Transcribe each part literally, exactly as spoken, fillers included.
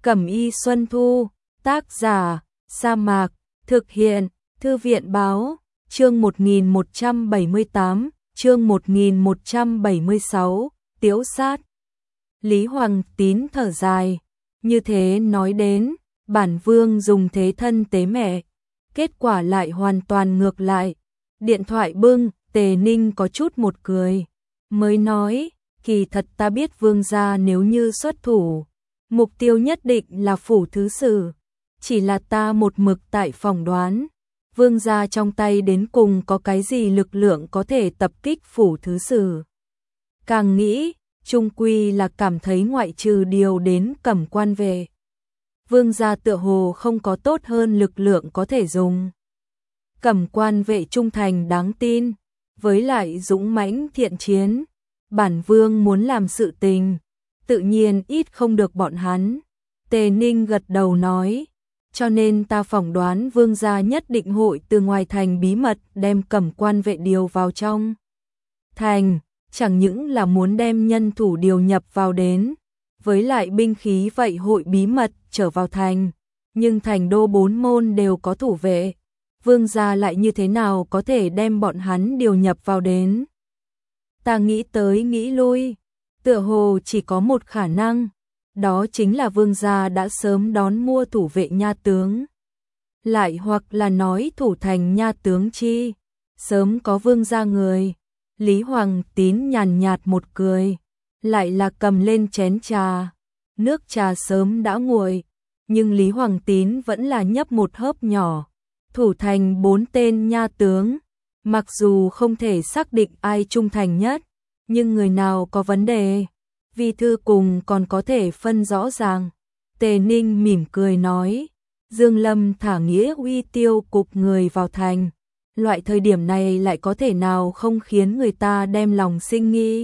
Cẩm Y Xuân Thu, tác giả, Sa Mạc, thực hiện, Thư viện Báo, chương một nghìn một trăm bảy mươi tám, chương một nghìn một trăm bảy mươi sáu, Tiếu sát. Lý Hoàng Tín thở dài, như thế nói đến, bản vương dùng thế thân tế mẹ, kết quả lại hoàn toàn ngược lại. Điện thoại bưng, Tề Ninh có chút một cười, mới nói, kỳ thật ta biết vương gia nếu như xuất thủ, mục tiêu nhất định là phủ thứ sử, chỉ là ta một mực tại phỏng đoán, vương gia trong tay đến cùng có cái gì lực lượng có thể tập kích phủ thứ sử. Càng nghĩ, chung quy là cảm thấy ngoại trừ điều đến Cẩm Quan về, vương gia tựa hồ không có tốt hơn lực lượng có thể dùng. Cẩm Quan vệ trung thành đáng tin, với lại dũng mãnh thiện chiến, bản vương muốn làm sự tình, tự nhiên ít không được bọn hắn. Tề Ninh gật đầu nói, cho nên ta phỏng đoán vương gia nhất định hội từ ngoài thành bí mật đem Cẩm Quan vệ điều vào trong thành, chẳng những là muốn đem nhân thủ điều nhập vào đến, với lại binh khí vậy hội bí mật trở vào thành, nhưng thành đô bốn môn đều có thủ vệ, vương gia lại như thế nào có thể đem bọn hắn điều nhập vào đến. Ta nghĩ tới nghĩ lui, tựa hồ chỉ có một khả năng, đó chính là vương gia đã sớm đón mua thủ vệ nha tướng. Lại hoặc là nói thủ thành nha tướng chi, sớm có vương gia người. Lý Hoàng Tín nhàn nhạt một cười, lại là cầm lên chén trà. Nước trà sớm đã nguội, nhưng Lý Hoàng Tín vẫn là nhấp một hớp nhỏ. Thủ thành bốn tên nha tướng, mặc dù không thể xác định ai trung thành nhất, nhưng người nào có vấn đề, vi thư cùng còn có thể phân rõ ràng. Tề Ninh mỉm cười nói, Dương Lâm thả nghĩa uy tiêu cục người vào thành, loại thời điểm này lại có thể nào không khiến người ta đem lòng sinh nghi.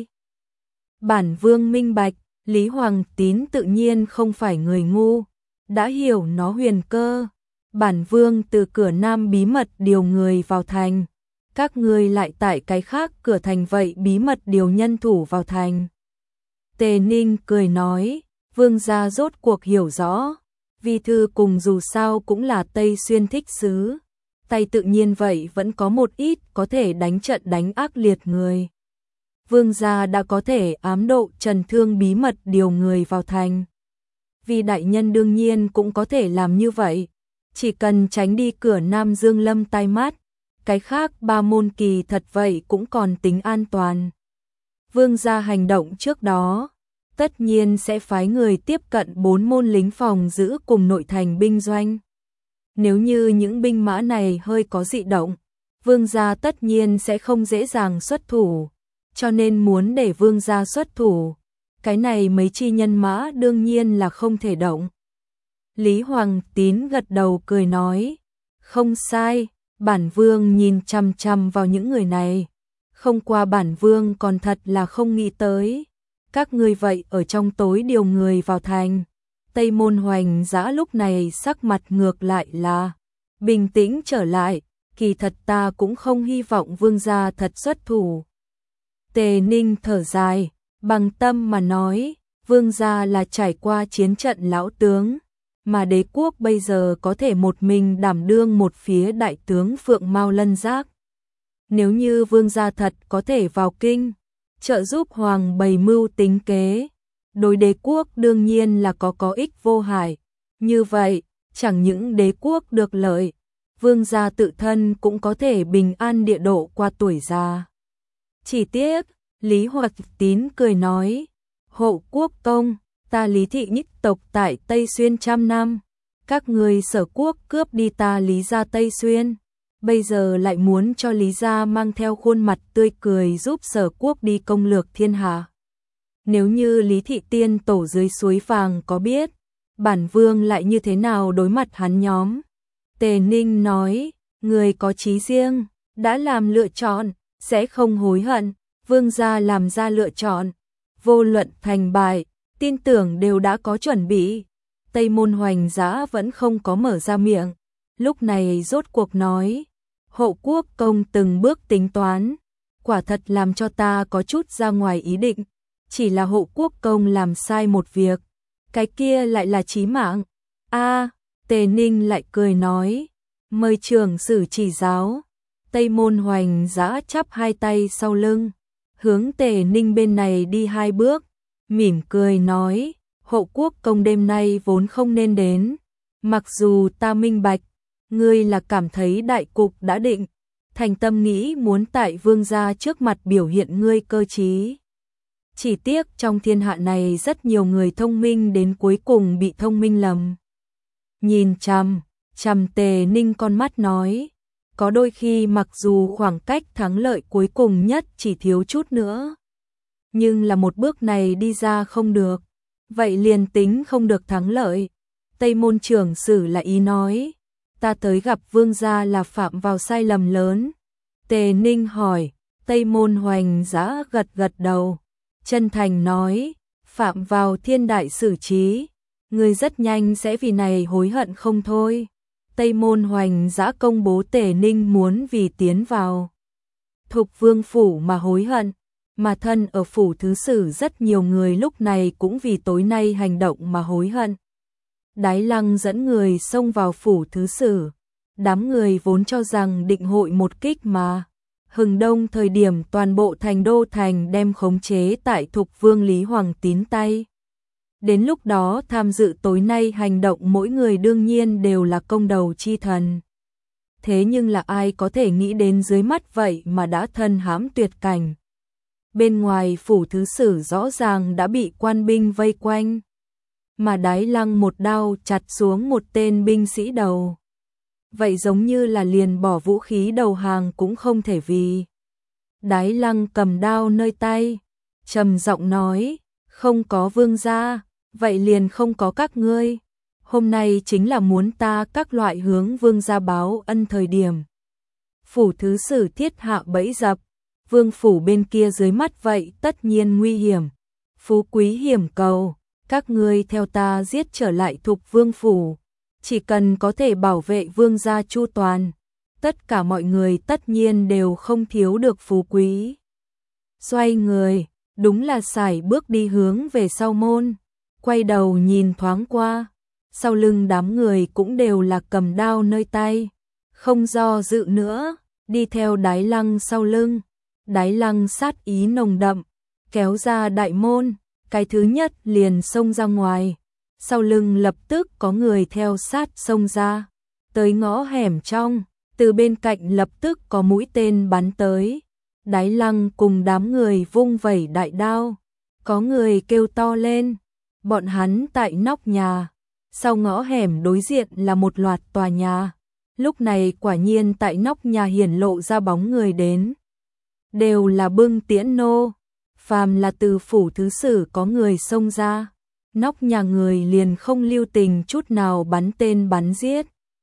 Bản vương minh bạch, Lý Hoàng Tín tự nhiên không phải người ngu, đã hiểu nó huyền cơ. Bản vương từ cửa nam bí mật điều người vào thành, các ngươi lại tại cái khác cửa thành vậy bí mật điều nhân thủ vào thành. Tề Ninh cười nói, vương gia rốt cuộc hiểu rõ, vi thư cùng dù sao cũng là Tây Xuyên thích sứ, tay tự nhiên vậy vẫn có một ít có thể đánh trận đánh ác liệt người. Vương gia đã có thể ám độ Trần Thương bí mật điều người vào thành. Vì đại nhân đương nhiên cũng có thể làm như vậy, chỉ cần tránh đi cửa Nam Dương Lâm tai mắt, cái khác ba môn kỳ thật vậy cũng còn tính an toàn. Vương gia hành động trước đó, tất nhiên sẽ phái người tiếp cận bốn môn lính phòng giữ cùng nội thành binh doanh. Nếu như những binh mã này hơi có dị động, vương gia tất nhiên sẽ không dễ dàng xuất thủ, cho nên muốn để vương gia xuất thủ, cái này mấy chi nhân mã đương nhiên là không thể động. Lý Hoàng Tín gật đầu cười nói, không sai, bản vương nhìn chằm chằm vào những người này, không qua bản vương còn thật là không nghĩ tới. Các ngươi vậy ở trong tối điều người vào thành. Tây Môn Hoành Dã lúc này sắc mặt ngược lại là bình tĩnh trở lại, kỳ thật ta cũng không hy vọng vương gia thật xuất thủ. Tề Ninh thở dài, bằng tâm mà nói, vương gia là trải qua chiến trận lão tướng, mà đế quốc bây giờ có thể một mình đảm đương một phía đại tướng Phượng Mao Lân Giác. Nếu như vương gia thật có thể vào kinh, trợ giúp hoàng bày mưu tính kế, đối đế quốc đương nhiên là có có ích vô hại. Như vậy, chẳng những đế quốc được lợi, vương gia tự thân cũng có thể bình an địa độ qua tuổi già. Chỉ tiếc, Lý Hoạt Tín cười nói, hộ quốc công, ta Lý thị nhất tộc tại Tây Xuyên trăm năm, các người Sở quốc cướp đi ta Lý gia Tây Xuyên, bây giờ lại muốn cho Lý gia mang theo khuôn mặt tươi cười giúp Sở quốc đi công lược thiên hạ. Nếu như Lý thị tiên tổ dưới suối vàng có biết, bản vương lại như thế nào đối mặt hắn nhóm. Tề Ninh nói, người có chí riêng, đã làm lựa chọn, sẽ không hối hận, vương gia làm ra lựa chọn, vô luận thành bại, tin tưởng đều đã có chuẩn bị. Tây Môn Hoành Dã vẫn không có mở ra miệng, lúc này rốt cuộc nói, hộ quốc công từng bước tính toán, quả thật làm cho ta có chút ra ngoài ý định, chỉ là hộ quốc công làm sai một việc, cái kia lại là chí mạng. A, Tề Ninh lại cười nói, mời trưởng sử chỉ giáo. Tây Môn Hoành Dã chắp hai tay sau lưng, hướng Tề Ninh bên này đi hai bước, mỉm cười nói, hộ quốc công đêm nay vốn không nên đến, mặc dù ta minh bạch, ngươi là cảm thấy đại cục đã định, thành tâm nghĩ muốn tại vương gia trước mặt biểu hiện ngươi cơ trí. Chỉ tiếc trong thiên hạ này rất nhiều người thông minh đến cuối cùng bị thông minh lầm. Nhìn chằm, chằm Tề Ninh con mắt nói, có đôi khi mặc dù khoảng cách thắng lợi cuối cùng nhất chỉ thiếu chút nữa, nhưng là một bước này đi ra không được, vậy liền tính không được thắng lợi. Tây Môn trưởng sử là ý nói, ta tới gặp vương gia là phạm vào sai lầm lớn. Tề Ninh hỏi, Tây Môn Hoành Dã gật gật đầu, chân thành nói, phạm vào thiên đại xử trí, người rất nhanh sẽ vì này hối hận không thôi. Tây Môn Hoành Dã công bố Tề Ninh muốn vì tiến vào Thục Vương phủ mà hối hận, mà thân ở phủ thứ sử rất nhiều người lúc này cũng vì tối nay hành động mà hối hận. Đái Lăng dẫn người xông vào phủ thứ sử, đám người vốn cho rằng định hội một kích mà. Hừng đông thời điểm toàn bộ thành đô thành đem khống chế tại Thục Vương Lý Hoàng Tín tay. Đến lúc đó tham dự tối nay hành động mỗi người đương nhiên đều là công đầu chi thần. Thế nhưng là ai có thể nghĩ đến dưới mắt vậy mà đã thân hãm tuyệt cảnh. Bên ngoài phủ thứ sử rõ ràng đã bị quan binh vây quanh, mà Đái Lăng một đao chặt xuống một tên binh sĩ đầu. Vậy giống như là liền bỏ vũ khí đầu hàng cũng không thể vì. Đái Lăng cầm đao nơi tay, trầm giọng nói, không có vương gia, vậy liền không có các ngươi. Hôm nay chính là muốn ta các loại hướng vương gia báo ân thời điểm. Phủ thứ sử thiết hạ bẫy dập, vương phủ bên kia dưới mắt vậy tất nhiên nguy hiểm. Phú quý hiểm cầu, các ngươi theo ta giết trở lại Thục Vương phủ. Chỉ cần có thể bảo vệ vương gia chu toàn, tất cả mọi người tất nhiên đều không thiếu được phú quý. Xoay người, đúng là sải bước đi hướng về sau môn, quay đầu nhìn thoáng qua, sau lưng đám người cũng đều là cầm đao nơi tay, không do dự nữa, đi theo Đái Lăng sau lưng. Đái Lăng sát ý nồng đậm, kéo ra đại môn, cái thứ nhất liền xông ra ngoài. Sau lưng lập tức có người theo sát xông ra, tới ngõ hẻm trong, từ bên cạnh lập tức có mũi tên bắn tới. Đái Lăng cùng đám người vung vẩy đại đao, có người kêu to lên, bọn hắn tại nóc nhà, sau ngõ hẻm đối diện là một loạt tòa nhà. Lúc này quả nhiên tại nóc nhà hiển lộ ra bóng người đến, đều là bưng tiễn nô, phàm là từ phủ thứ sử có người xông ra. Nóc nhà người liền không lưu tình chút nào bắn tên bắn giết.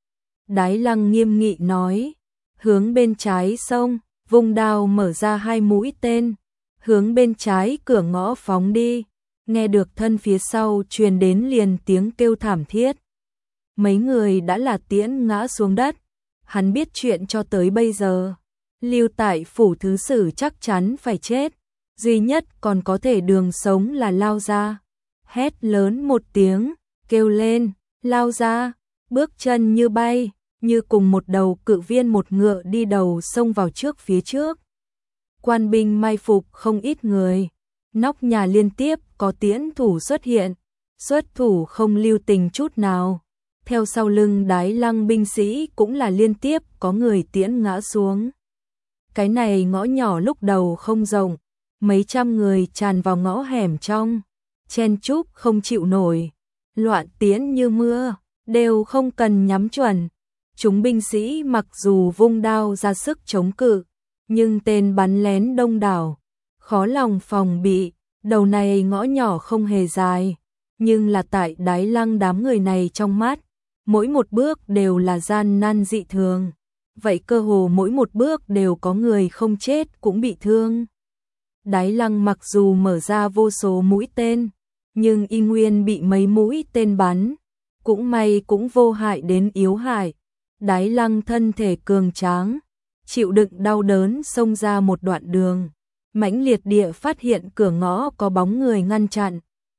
Đái Lăng nghiêm nghị nói, hướng bên trái xông, vung đao mở ra hai mũi tên, hướng bên trái cửa ngõ phóng đi. Nghe được thân phía sau truyền đến liền tiếng kêu thảm thiết. Mấy người đã là tiễn ngã xuống đất. Hắn biết chuyện cho tới bây giờ, lưu tại phủ thứ sử chắc chắn phải chết, duy nhất còn có thể đường sống là lao ra. Hét lớn một tiếng, kêu lên, lao ra, bước chân như bay, như cùng một đầu cự viên một ngựa đi đầu xông vào trước phía trước. Quan binh mai phục không ít người, nóc nhà liên tiếp có tiễn thủ xuất hiện, xuất thủ không lưu tình chút nào. Theo sau lưng Đái Lăng binh sĩ cũng là liên tiếp có người tiễn ngã xuống. Cái này ngõ nhỏ lúc đầu không rộng, mấy trăm người tràn vào ngõ hẻm trong, chen chúc không chịu nổi, loạn tiễn như mưa, đều không cần nhắm chuẩn. Chúng binh sĩ mặc dù vung đao ra sức chống cự, nhưng tên bắn lén đông đảo, khó lòng phòng bị. Đầu này ngõ nhỏ không hề dài, nhưng là tại Đái Lăng đám người này trong mắt, mỗi một bước đều là gian nan dị thường. Vậy cơ hồ mỗi một bước đều có người không chết cũng bị thương. Đái Lăng mặc dù mở ra vô số mũi tên, nhưng y nguyên bị mấy mũi tên bắn, cũng may cũng vô hại đến yếu hại. Đái Lăng thân thể cường tráng, chịu đựng đau đớn xông ra một đoạn đường, mãnh liệt địa phát hiện cửa ngõ có bóng người ngăn chặn.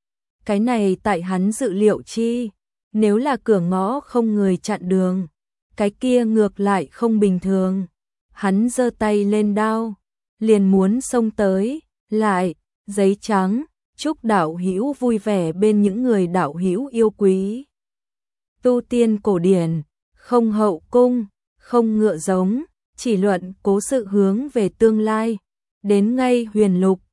Cái này tại hắn dự liệu chi, nếu là cửa ngõ không người chặn đường, cái kia ngược lại không bình thường. Hắn giơ tay lên đao, liền muốn xông tới, lại, giấy trắng, chúc đạo hữu vui vẻ bên những người đạo hữu yêu quý. Tu tiên cổ điển, không hậu cung, không ngựa giống, chỉ luận cố sự hướng về tương lai, đến ngay huyền lục,